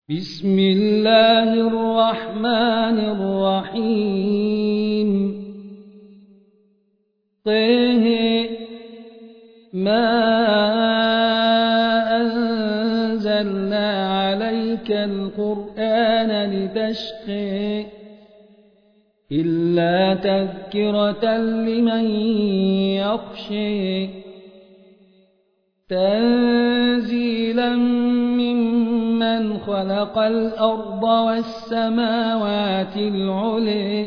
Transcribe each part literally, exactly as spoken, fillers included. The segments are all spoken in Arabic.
بسم الله الرحمن الرحيم طه ما أنزلنا عليك القرآن لتشقى إلا تذكرة لمن يخشى تنزيلا ممن خلق الأرض والسماوات العلى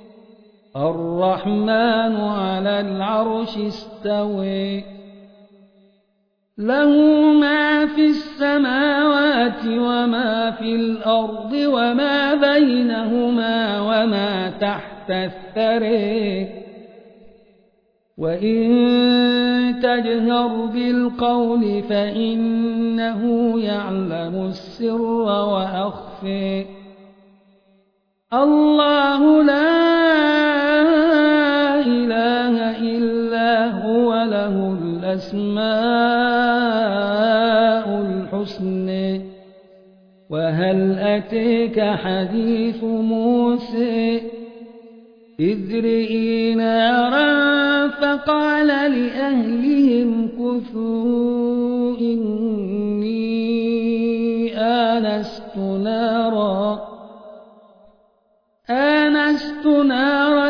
الرحمن على العرش استوى له ما في السماوات وما في الأرض وما بينهما وما تحت الثرى وإن تجهر بالقول فإنه يعلم السر وأخفى الله لا إله إلا هو له الأسماء الحسنى وهل أتيك حديث موسى إذ رئي نارا فقال لأهلهم كثوا إني آنست نارا آنست نارا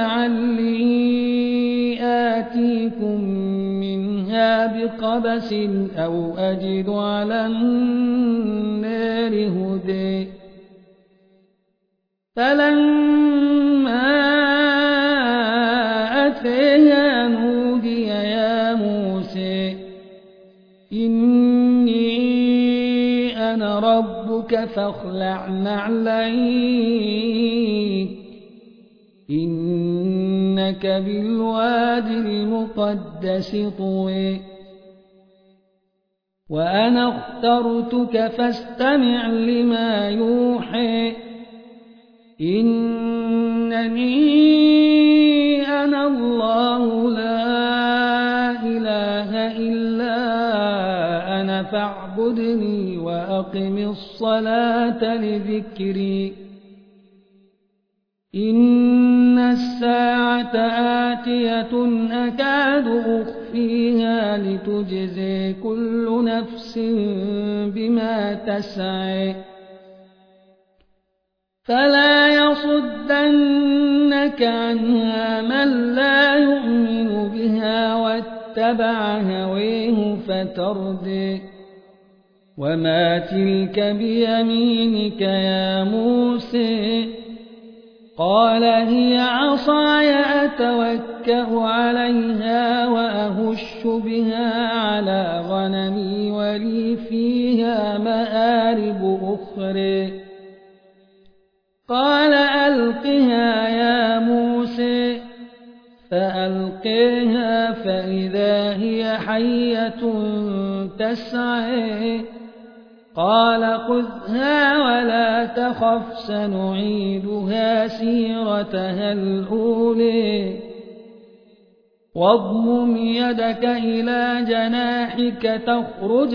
لعلي آتيكم منها بقبس أو أجد على النار هدى فلما أتيها نودي يا موسى إني أنا ربك فاخلع نعليك إنك بالوادي المقدس طوى وأنا اخترتك فاستمع لما يوحى إنني أنا الله لا إله إلا أنا فاعبدني وأقم الصلاة لذكري إن الساعة آتية أكاد أخفيها لتجزي كل نفس بما تسعى فلا يصدنك عنها من لا يؤمن بها واتبع هويه فتردي وما تلك بيمينك يا موسى قال هي عصاي أتوكأ عليها وأهش بها على غنمي ولي فيها مآرب أخرى قال ألقها يا موسى فألقيها فإذا هي حية تسعى قال خذها ولا تخف سنعيدها سيرتها الأولى واضمم يدك إلى جناحك تخرج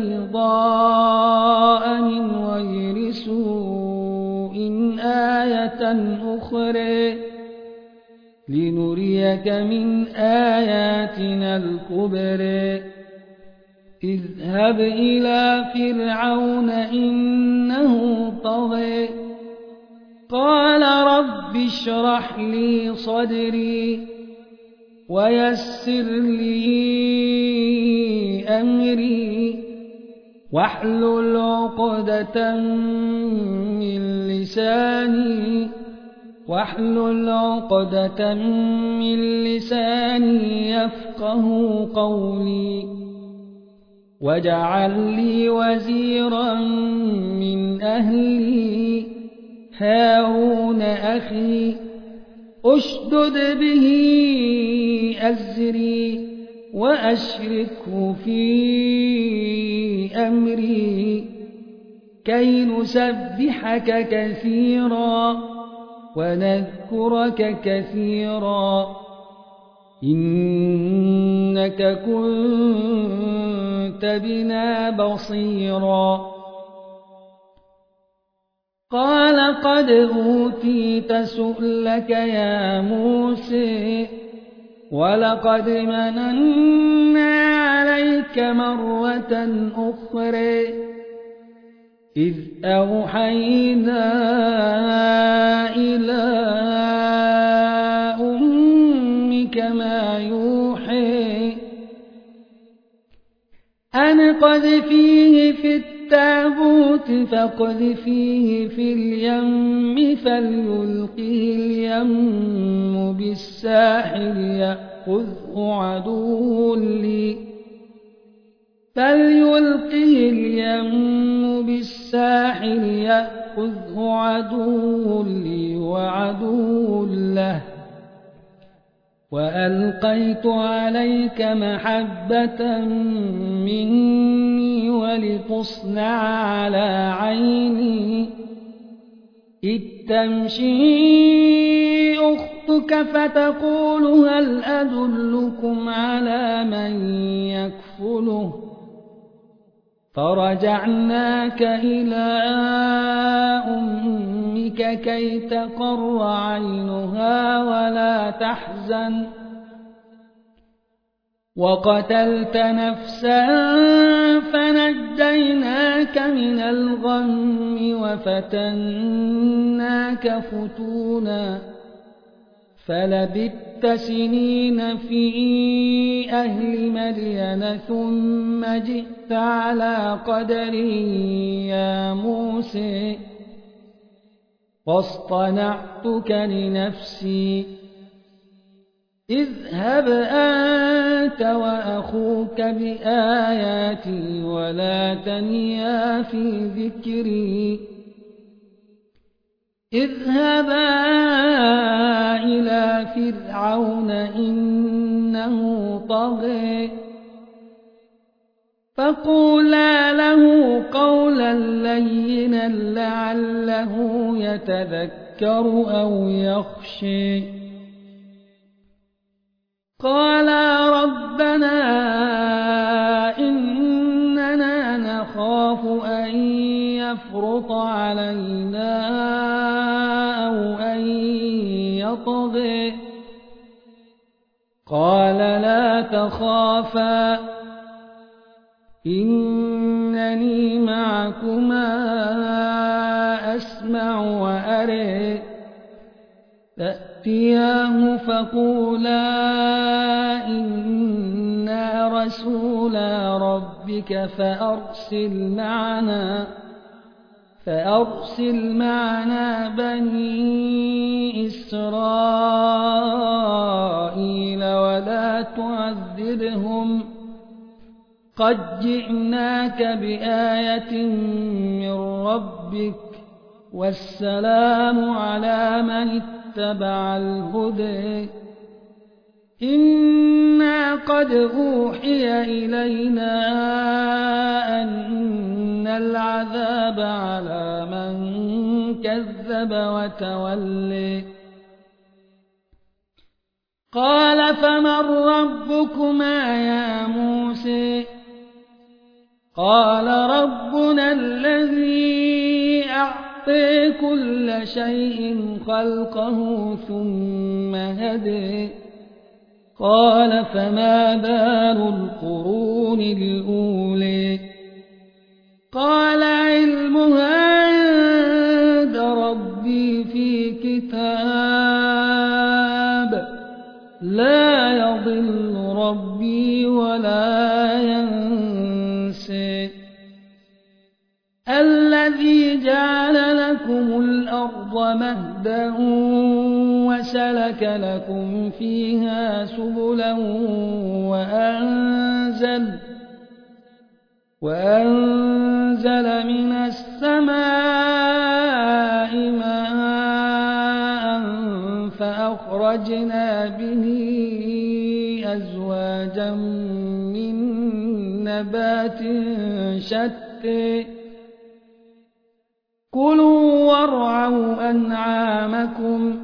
بيضاء من غير سوء آية أخرى لنريك من آياتنا الكبرى اذهب إلى فرعون إنه طغى قال رب اشرح لي صدري ويسر لي أمري واحلل عقدة من لساني واحلل عقدة من لساني يفقه قولي واجعل لي وزيرا من أهلي هارون أخي أشدد به أزري وأشركه في أمري كي نسبحك كثيرا ونذكرك كثيرا إنك كنت بنا بصيرا قال قد أوتيت سؤلك يا موسى ولقد مننا عليك مرة أخرى إذ أوحينا إلى أمك ما يوحي أن قذفيه في التابوت فاقذفيه في اليم فليلقه اليم بالساحل يأخذه عدو لي فليلقه اليم بالساحل يأخذه عدو لي وعدو له وألقيت عليك محبة مني ولتصنع على عيني إذ تمشي أختك فتقول هل أدلكم على من يكفله فرجعناك إلى أمك كي تقر عينها ولا تحزن وقتلت نفسا فنجيناك من الغم وفتناك فتونا فلبثت سنين في أهل مدين ثم جئت على قدري يا موسى واصطنعتك لنفسي اذهب أنت وأخوك بآياتي ولا تنيا في ذكري اذهبا إلى فرعون إنه طغى فقولا له قولا لينا لعله يتذكر أو يخشى قالا ربنا إننا نخاف أن يفرط علينا أو أن يطغى قال لا تخافا إنني معكما أسمع وأرى فأتياه فقولا إنا رسولا ربك فأرسل معنا فأرسل معنا بني إسرائيل ولا تعذبهم قد جئناك بآية من ربك والسلام على من اتبع الهدى إنا قد أوحي إلينا أن العذاب على من كذب وتولى قال فمن ربكما يا موسى قال ربنا الذي أعطى كل شيء خلقه ثم هدى قال فما بال القرون الأولى قال علمها عند ربي في كتاب لا يضل ربي ولا ينسى الذي جعل لكم الأرض مهدا وسلك لكم فيها سبلا وأنزل, وأنزل من السماء ماء فأخرجنا به أزواجا من نبات شتى كلوا وارعوا أنعامكم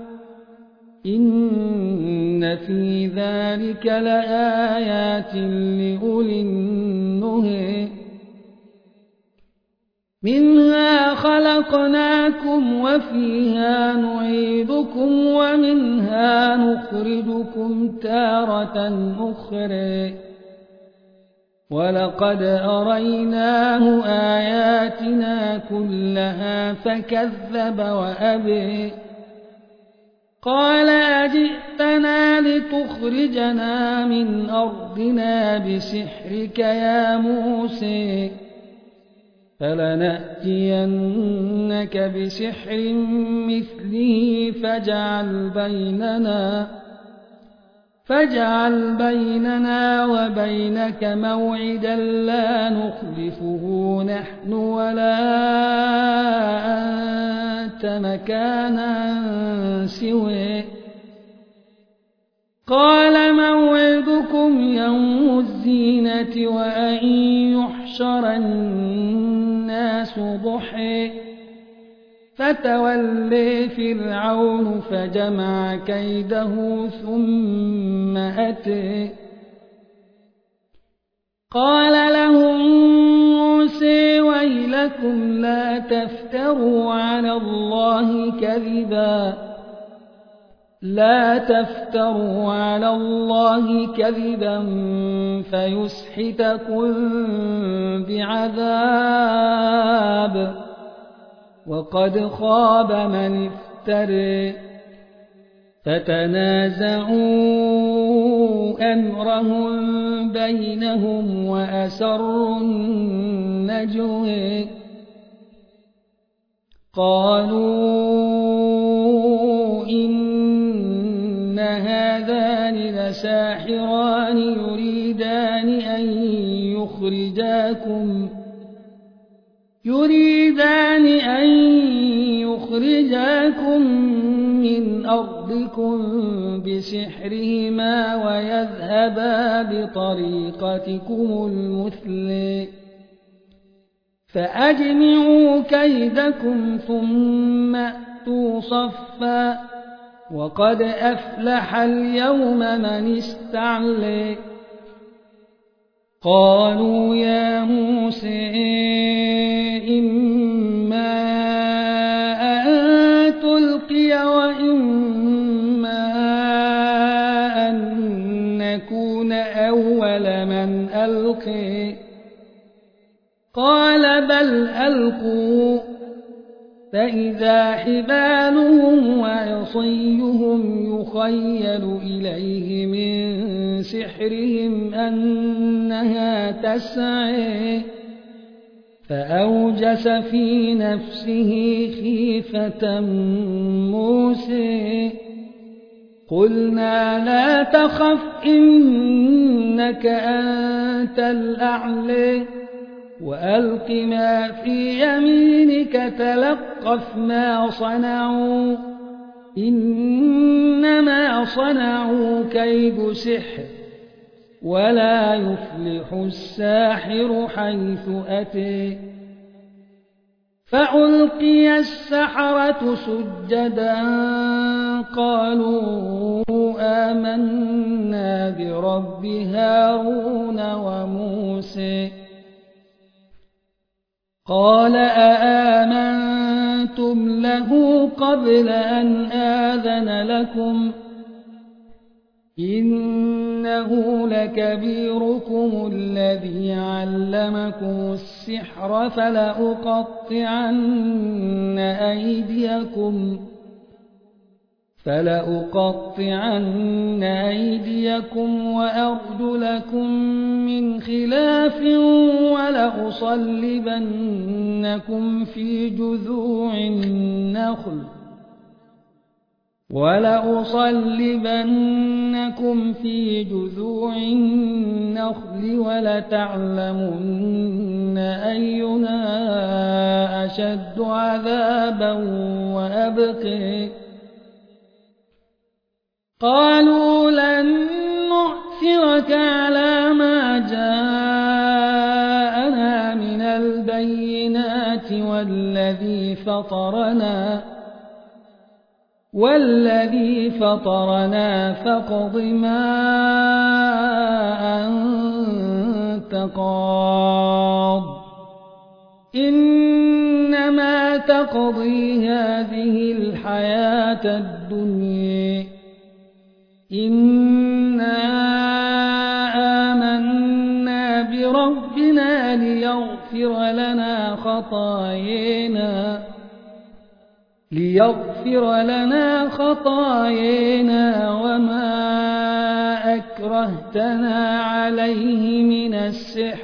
إن في ذلك لآيات لأولي النهى منها خلقناكم وفيها نعيدكم ومنها نخرجكم تارة أخرى ولقد أريناه آياتنا كلها فكذب وأبى قال أجئتنا لتخرجنا من أرضنا بسحرك يا موسى فلنأتينك بسحر مثله فاجعل بيننا فاجعل بيننا وبينك موعدا لا نخلفه نحن ولا أنت مكانا سواه قال موعدكم يوم الزينة وأن يحشر الناس ضحى فتولى فرعون فجمع كيده ثم أتى قال لهم موسى ويلكم لا تفتروا على الله كذبا لا تفتروا على الله كذبا فيسحتكم بعذاب وقد خاب من افترى فتنازعوا أمرهم بينهم وأسروا النجوى قالوا إن هذان لساحران يريدان أن يخرجاكم يريدان أن يخرجاكم من أرضكم بسحرهما ويذهبا بطريقتكم المثلى فأجمعوا كيدكم ثم أتوا صفا وقد أفلح اليوم من استعلى قالوا يا موسى إما أن تلقي وإما أن نكون أول من ألقي قال بل ألقوا فإذا حبالهم وعصيهم يخيل إليه من سحرهم أنها تسعى فأوجس في نفسه خيفة موسى قلنا لا تخف إنك أنت الأعلى وألق ما في يمينك تلقف ما صنعوا إنما صنعوا كيد سحر ولا يفلح الساحر حيث أتى فألقي السحرة سجدا قالوا آمنا برب هارون وموسى قال أآمنتم له قبل أن آذن لكم إنه لكبيركم الذي علمكم السحر فلأقطعن أيديكم فلأقطعن أيديكم وأرجلكم من خلاف ولأصلبنكم في جذوع النخل ولأصلبنكم في جذوع النخل ولتعلمن أينا أشد عذابا وأبقى قالوا لن نؤثرك على ما جاءنا من البينات والذي فطرنا والذي فطرنا فاقض ما أنت قاض إنما إنما تقضي هذه الحياة الدنيا إنا آمنا بربنا ليغفر لنا خطايانا ليغفر لنا خطايانا وما أكرهتنا عليه من السحر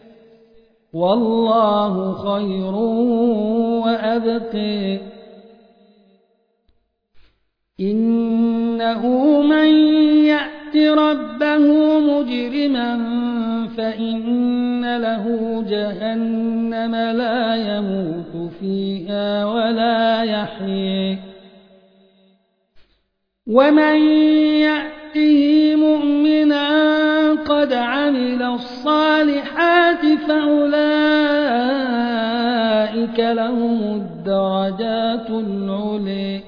والله خير وأبقى إنه من يأت ربه مجرما فإن له جهنم لا يموت فيها ولا يحيى ومن يأته مؤمنا قد عمل الصالحات فأولئك لهم الدرجات العلي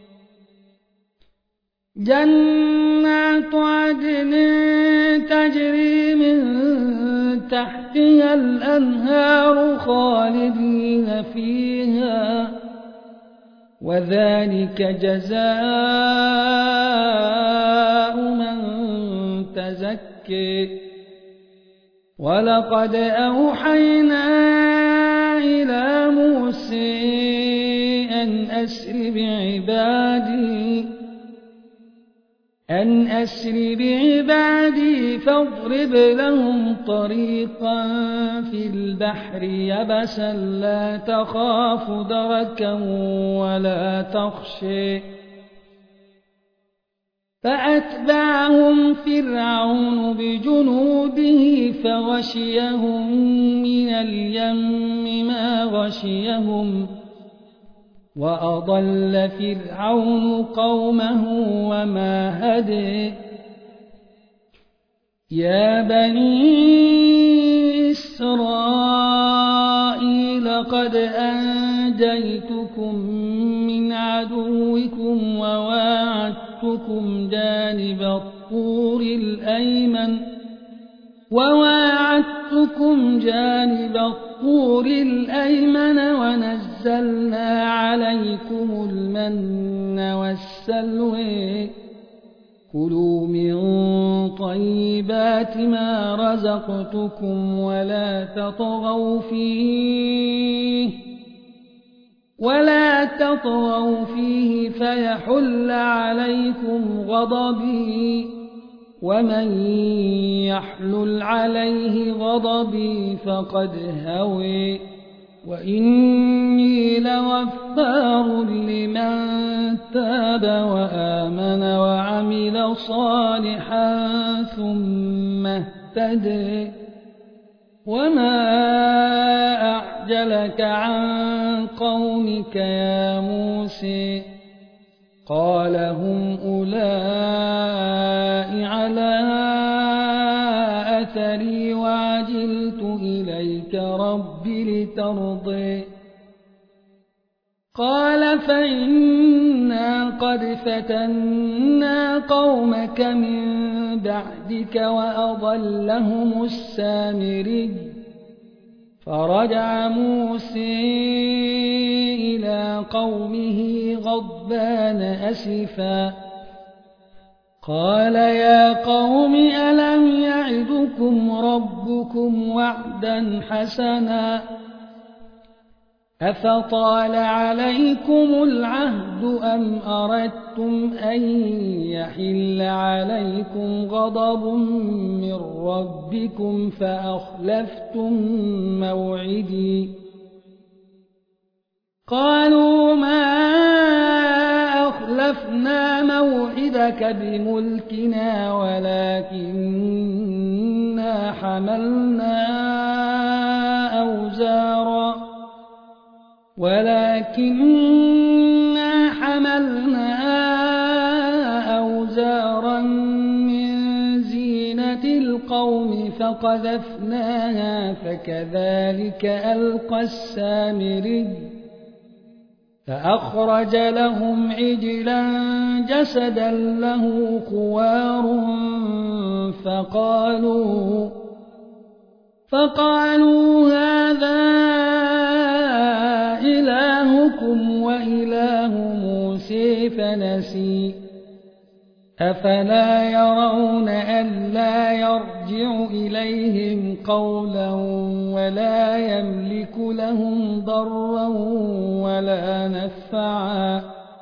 جنات عدن تجري من تحتها الأنهار خالدين فيها وذلك جزاء من تزكى ولقد أوحينا إلى موسى أن أسر بعبادي أن أسر بعبادي فاضرب لهم طريقا في البحر يبسا لا تخاف دركا ولا تخشى فأتبعهم فرعون بجنوده فغشيهم من اليم ما غشيهم وأضل فرعون قومه وما هدى يا بني إسرائيل قد أنجيتكم من عدوكم وواعدتكم جانب الطور الأيمن وواعدتكم جانب الطور الأيمن ونزلنا عليكم المن والسلوى كلوا من طيبات ما رزقتكم ولا تطغوا فيه ولا تطغوا فيه فيحل عليكم غضبي ومن يحلل عليه غضبي فقد هوي وإني لغفار لمن تاب وآمن وعمل صالحا ثم اهتدى وما أعجلك عن قومك يا موسى قال هم أولئك على أثري وعجلت إليك رب لترضي قال فإنا قد فتنا قومك من بعدك وأضلهم السامري فرجع موسى إلى قومه غضبان أسفا قال يا قوم ألم يعدكم ربكم وعدا حسنا أفطال عليكم العهد أم أردتم أن يحل عليكم غضب من ربكم فأخلفتم موعدي قالوا ما أخلفنا موعدك بملكنا ولكننا حملنا أوزارا ولكننا حملنا أوزارا من زينة القوم فقذفناها فكذلك ألقى السامري فأخرج لهم عجلا جسدا له خوار فقالوا فقالوا هذا إله إلهكم وإله موسى فنسي أفلا يرون ألا يرجع إليهم قولا ولا يملك لهم ضرا ولا نفعا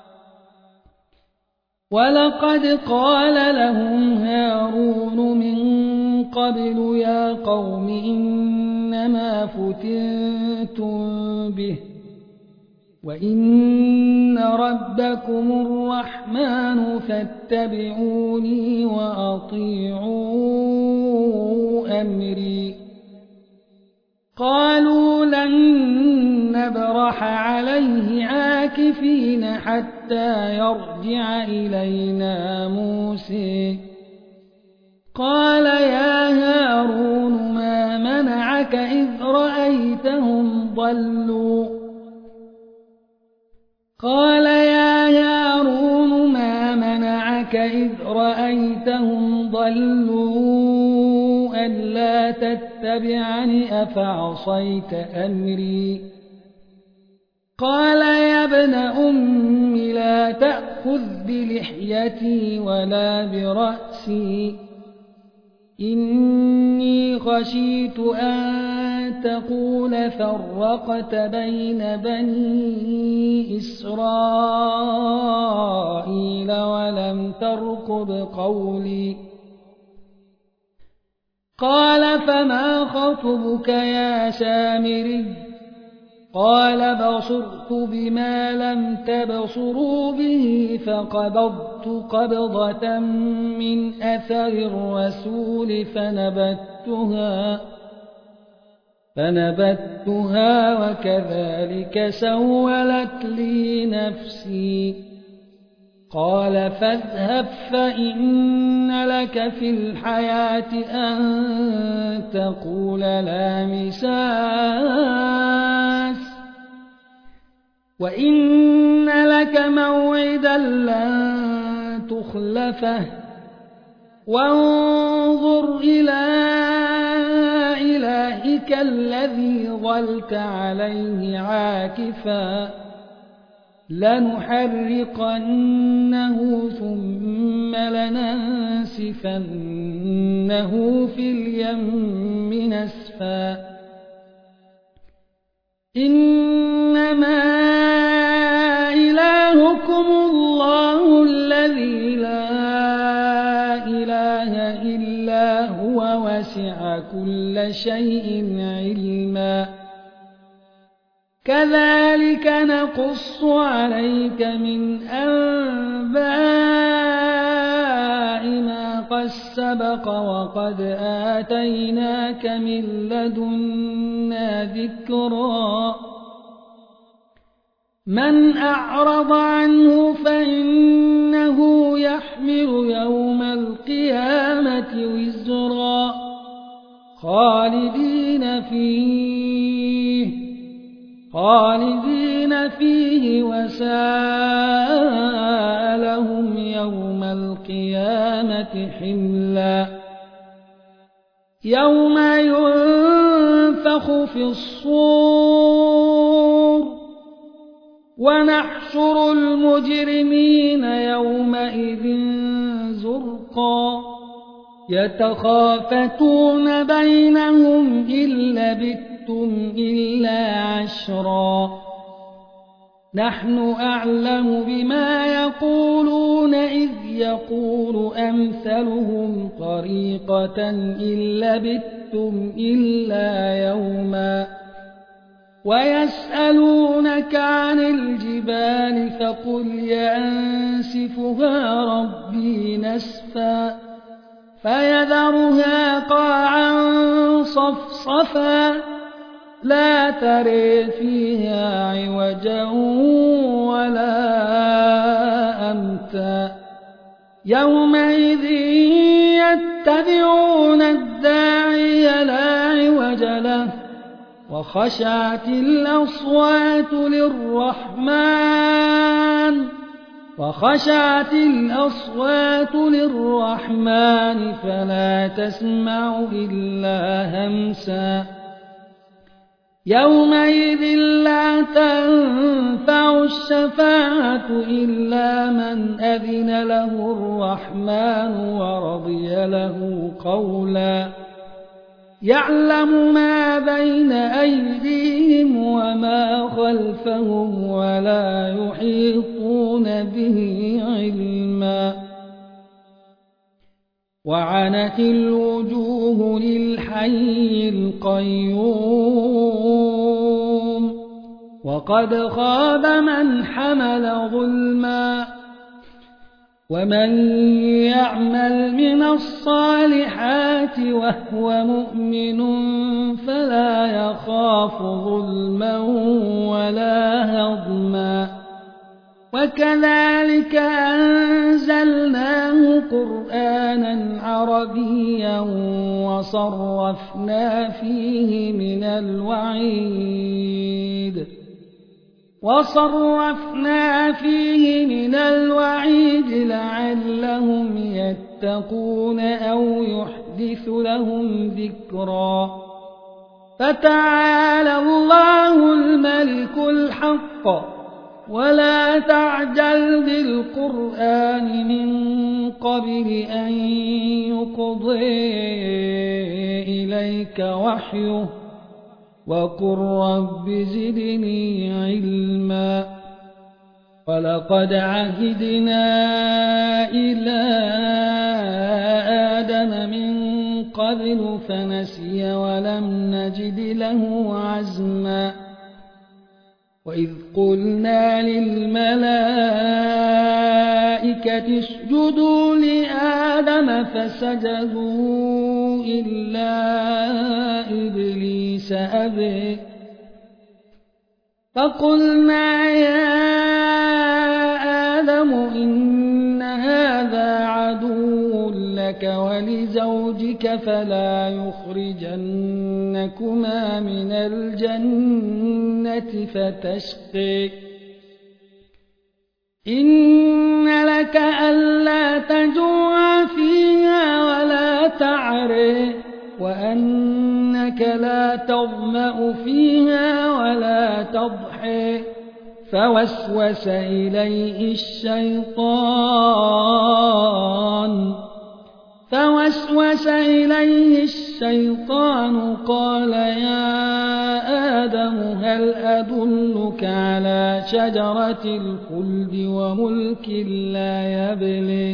ولقد قال لهم هارون من قبل يا قوم إنما فتنتم به وإن ربكم الرحمن فاتبعوني وأطيعوا أمري قالوا لن نبرح عليه عاكفين حتى يرجع إلينا موسى قال يا هارون ما منعك إذ رأيتهم ضلوا قال يا هارون ما منعك إذ رأيتهم ضلوا ألا تتبعني أفعصيت أمري قال يا ابن أم لا تأخذ بلحيتي ولا برأسي إني خشيت أن تقول فرقت بين بني إسرائيل ولم ترقب قولي قال فما خطبك يا سامري قال بصرت بما لم تبصروا به فقبضت قبضة من أثر الرسول فنبتها فنبتها وكذلك سولت لي نفسي قال فاذهب فإن لك في الحياة أن تقول لا مساس وإن لك موعدا لن تخلفه وانظر إلى إلهك الذي ظلت عليه عاكفا لنحرقنه ثم لننسفنه في اليم نسفا إنما إلهكم الله الذي لا إله إلا هو وسع كل شيء علما كذلك نقص عليك من أنباء ما قد سبق وقد آتيناك من لدنا ذكرا من أعرض عنه فإنه يحمل يوم القيامة وزرا خالدين فيه خالدين فيه وساء لهم يوم القيامة حملا يوم ينفخ في الصور ونحشر المجرمين يومئذ زرقا يتخافتون بينهم إن لبثتم إلا عشرا نحن أعلم بما يقولون إذ يقول أمثلهم طريقة إن لبثتم إلا يوما ويسألونك عن الجبال فقل ينسفها ربي نسفا فيذرها قاعا صفصفا لا ترى فيها عوجا ولا أمتا يومئذ يتبعون الداعي لا عوج له وخشعت الأصوات للرحمن وخشعت الأصوات للرحمن فلا تسمع إلا همسا يومئذ لا تنفع الشفاعة إلا من أذن له الرحمن ورضي له قولا يعلم ما بين أيديهم وما خلفهم ولا يحيطون به علما وعنت الوجوه للحي القيوم وقد خاب من حمل ظلما ومن يعمل من الصالحات وهو مؤمن فلا يخاف ظلما ولا هضما وكذلك أنزلناه قرآنا عربيا وصرفنا فيه من الوعيد وصرفنا فيه من الوعيد لعلهم يتقون أو يحدث لهم ذكرا فتعالى الله الملك الحق ولا تعجل بالقرآن من قبل أن يقضي إليك وحيه وقل رب زدني علما ولقد عهدنا إلى آدم من قبل فنسي ولم نجد له عزما وإذ قلنا للملائكة اسجدوا لآدم فسجدوا إلا إبليس أبى فقلنا يا آدم إن هذا عدو لك ولزوجك فلا يخرجنكما من الجنة فتشقي إن لك ألا تجوع فيها ولا تعري وأنك لا تظمأ فيها ولا تضحي فوسوس إليه الشيطان فوسوس إليه الشيطان قال يا آدم هل أدلك على شجرة الخلد وملك لا يبلي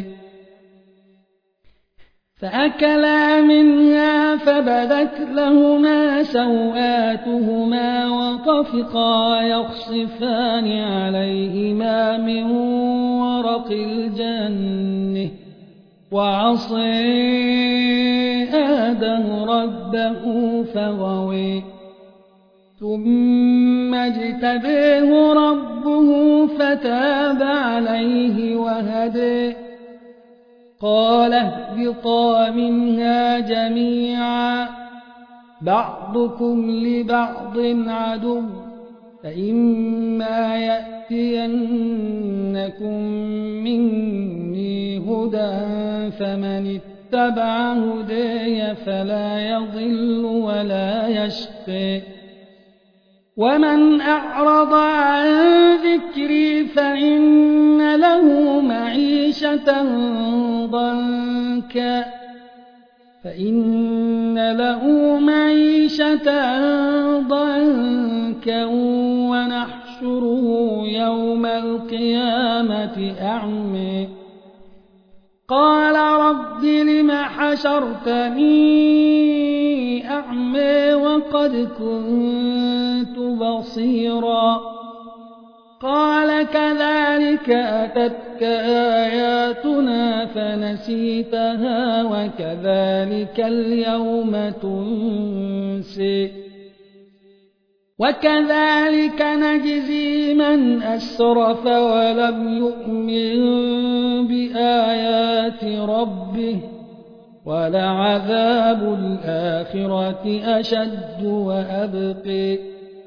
فأكلا منها فبدت لهما سوآتهما وطفقا يخصفان عليهما من ورق الجنة وعصي آدم ربه فغوي ثم اجتبيه ربه فتاب عليه وهدي قال اهبطا منها جميعا بعضكم لبعض عدو فإما يأتينكم مني هدى فمن اتبع هدي فلا يضل ولا يشقى ومن أعرض عن ذكري فإن له معيشة ضنكا فإن له معيشة ضنكا ونحشره يوم القيامة أعمى قال رب لم حشرتني أعمى وقد كنت بصيرا قال كذلك أتتك آياتنا فنسيتها وكذلك اليوم تنسي وكذلك نجزي من أسرف ولم يؤمن بآيات ربه ولعذاب الآخرة أشد وأبقي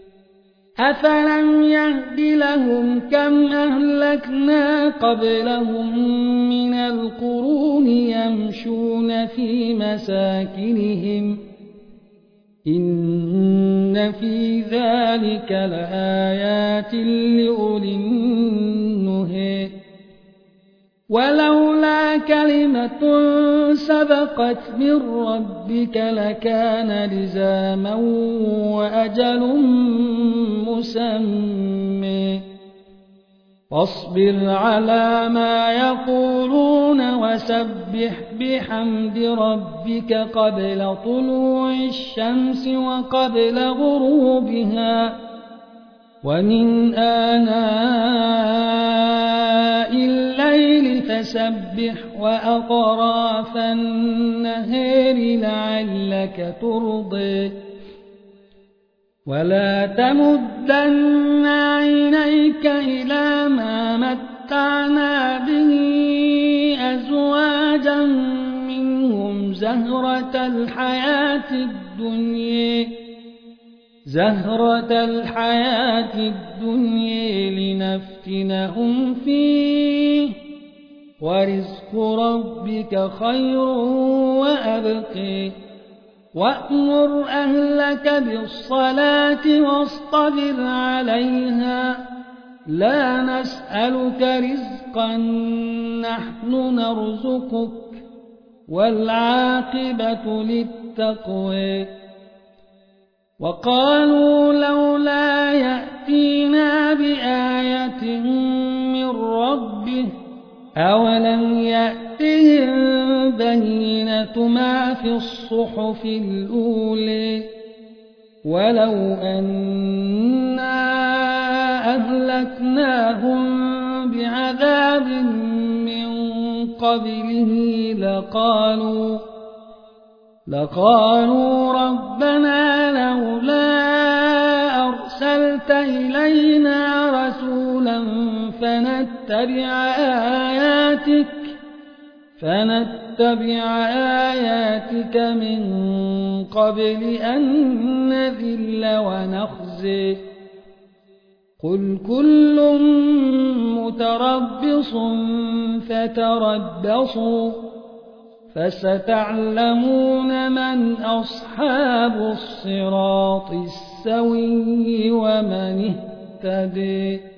أفلم يهد لهم كم أهلكنا قبلهم من القرون يمشون في مساكنهم إن في ذلك لآيات لأولي النهي ولولا كلمة سبقت من ربك لكان لزاما وأجل مسمى فاصبر على ما يقولون وسبح بحمد ربك قبل طلوع الشمس وقبل غروبها ومن آناء الليل فسبح وأطراف النهار لعلك ترضي ولا تمدن عينيك إلى ما متعنا به أزواجا منهم زهرة الحياة الدنيا زهرة الحياة الدنيا لنفتنهم فيه ورزق ربك خير وأبقي وأمر أهلك بالصلاة واصطبر عليها لا نسألك رزقا نحن نرزقك والعاقبة للتقوى وقالوا لولا يأتينا بآية من ربه أولم يأتهم بينة ما في الصحف الأولى ولو أنا أهلكناهم بعذاب من قبله لقالوا لقالوا ربنا لولا أرسلت إلينا رسولا فنتبع آياتك فنتبع آياتك من قبل أن نذل ونخزي قل كل متربص فتربصوا فستعلمون من أصحاب الصراط السوي ومن اهتدي